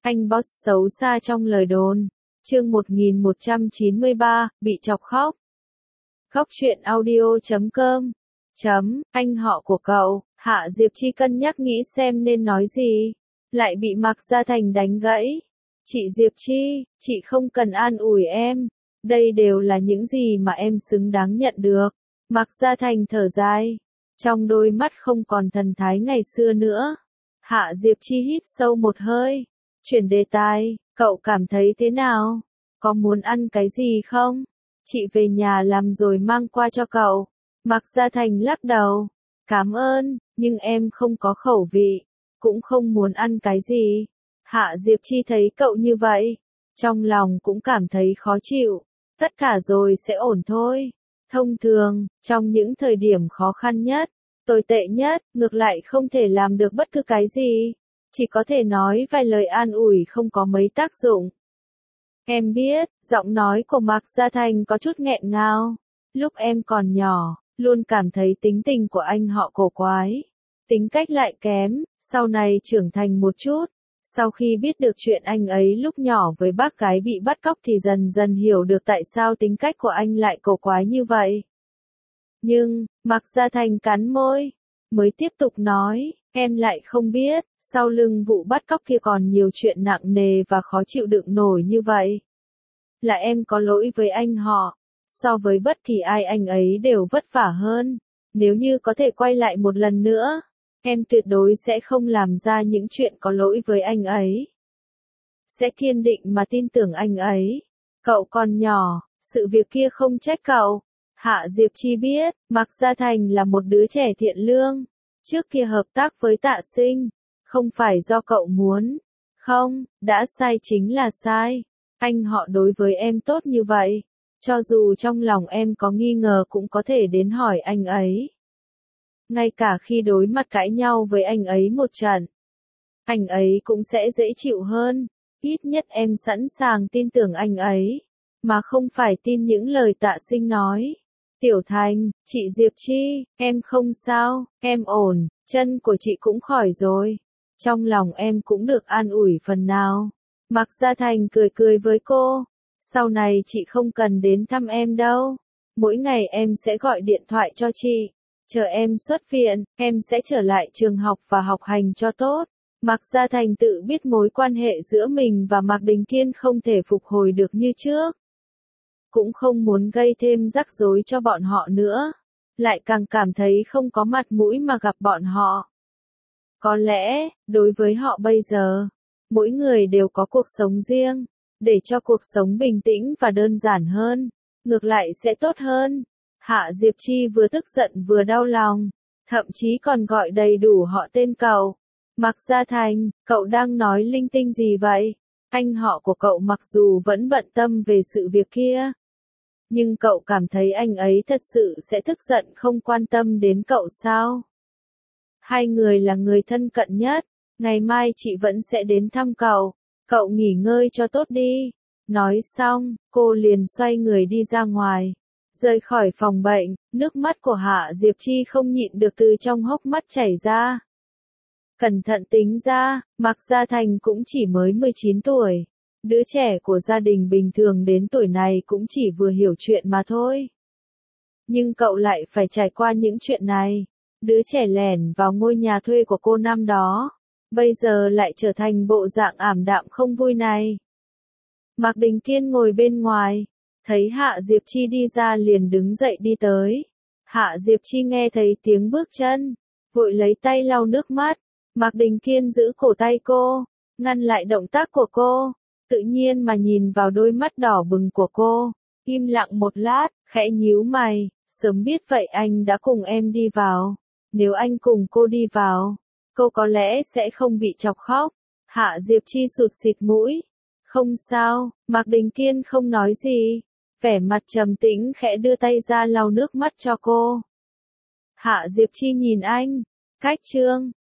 Anh boss xấu xa trong lời đồn. Chương 1193, bị chọc khóc. Khóc chuyện audio.com. Anh họ của cậu, Hạ Diệp Chi cân nhắc nghĩ xem nên nói gì. Lại bị Mạc Gia Thành đánh gãy. Chị Diệp Chi, chị không cần an ủi em. Đây đều là những gì mà em xứng đáng nhận được. Mạc Gia Thành thở dài. Trong đôi mắt không còn thần thái ngày xưa nữa. Hạ Diệp Chi hít sâu một hơi. Chuyển đề tài, cậu cảm thấy thế nào? Có muốn ăn cái gì không? Chị về nhà làm rồi mang qua cho cậu. Mạc Gia Thành lắc đầu. Cảm ơn, nhưng em không có khẩu vị. Cũng không muốn ăn cái gì. Hạ Diệp Chi thấy cậu như vậy. Trong lòng cũng cảm thấy khó chịu. Tất cả rồi sẽ ổn thôi. Thông thường, trong những thời điểm khó khăn nhất, tồi tệ nhất, ngược lại không thể làm được bất cứ cái gì. Chỉ có thể nói vài lời an ủi không có mấy tác dụng. Em biết, giọng nói của Mạc Gia Thành có chút nghẹn ngào. Lúc em còn nhỏ, luôn cảm thấy tính tình của anh họ cổ quái. Tính cách lại kém, sau này trưởng thành một chút. Sau khi biết được chuyện anh ấy lúc nhỏ với bác gái bị bắt cóc thì dần dần hiểu được tại sao tính cách của anh lại cổ quái như vậy. Nhưng, Mạc Gia Thành cắn môi, mới tiếp tục nói, em lại không biết, sau lưng vụ bắt cóc kia còn nhiều chuyện nặng nề và khó chịu đựng nổi như vậy. Là em có lỗi với anh họ, so với bất kỳ ai anh ấy đều vất vả hơn. Nếu như có thể quay lại một lần nữa, em tuyệt đối sẽ không làm ra những chuyện có lỗi với anh ấy. Sẽ kiên định mà tin tưởng anh ấy. Cậu còn nhỏ, sự việc kia không trách cậu. Hạ Diệp Chi biết, Mạc Gia Thành là một đứa trẻ thiện lương. Trước kia hợp tác với Tạ Sinh, không phải do cậu muốn. Không, đã sai chính là sai. Anh họ đối với em tốt như vậy. Cho dù trong lòng em có nghi ngờ cũng có thể đến hỏi anh ấy. Ngay cả khi đối mặt cãi nhau với anh ấy một trận, anh ấy cũng sẽ dễ chịu hơn. Ít nhất em sẵn sàng tin tưởng anh ấy, mà không phải tin những lời Tạ Sinh nói. Tiểu Thành, chị Diệp Chi, em không sao, em ổn, chân của chị cũng khỏi rồi. Trong lòng em cũng được an ủi phần nào. Mạc Gia Thành cười cười với cô. Sau này chị không cần đến thăm em đâu. Mỗi ngày em sẽ gọi điện thoại cho chị. Chờ em xuất viện, em sẽ trở lại trường học và học hành cho tốt. Mạc Gia Thành tự biết mối quan hệ giữa mình và Mạc Đình Kiên không thể phục hồi được như trước. Cũng không muốn gây thêm rắc rối cho bọn họ nữa. Lại càng cảm thấy không có mặt mũi mà gặp bọn họ. Có lẽ, đối với họ bây giờ, mỗi người đều có cuộc sống riêng. Để cho cuộc sống bình tĩnh và đơn giản hơn, ngược lại sẽ tốt hơn. Hạ Diệp Chi vừa tức giận vừa đau lòng, thậm chí còn gọi đầy đủ họ tên cậu. Mạc Gia Thành, cậu đang nói linh tinh gì vậy? Anh họ của cậu mặc dù vẫn bận tâm về sự việc kia, nhưng cậu cảm thấy anh ấy thật sự sẽ tức giận không quan tâm đến cậu sao? Hai người là người thân cận nhất, ngày mai chị vẫn sẽ đến thăm cậu. Cậu nghỉ ngơi cho tốt đi. Nói xong, cô liền xoay người đi ra ngoài. Rời khỏi phòng bệnh, nước mắt của Hạ Diệp Chi không nhịn được từ trong hốc mắt chảy ra. Cẩn thận tính ra, Mạc Gia Thành cũng chỉ mới 19 tuổi. Đứa trẻ của gia đình bình thường đến tuổi này cũng chỉ vừa hiểu chuyện mà thôi. Nhưng cậu lại phải trải qua những chuyện này. Đứa trẻ lẻn vào ngôi nhà thuê của cô năm đó. Bây giờ lại trở thành bộ dạng ảm đạm không vui này. Mạc Đình Kiên ngồi bên ngoài, thấy Hạ Diệp Chi đi ra liền đứng dậy đi tới. Hạ Diệp Chi nghe thấy tiếng bước chân, vội lấy tay lau nước mắt. Mạc Đình Kiên giữ cổ tay cô, ngăn lại động tác của cô, tự nhiên mà nhìn vào đôi mắt đỏ bừng của cô. Im lặng một lát, khẽ nhíu mày, sớm biết vậy anh đã cùng em đi vào. Nếu anh cùng cô đi vào, cô có lẽ sẽ không bị chọc khóc. Hạ Diệp Chi sụt sịt mũi. Không sao, Mạc Đình Kiên không nói gì. Vẻ mặt trầm tĩnh khẽ đưa tay ra lau nước mắt cho cô. Hạ Diệp Chi nhìn anh. Cách chương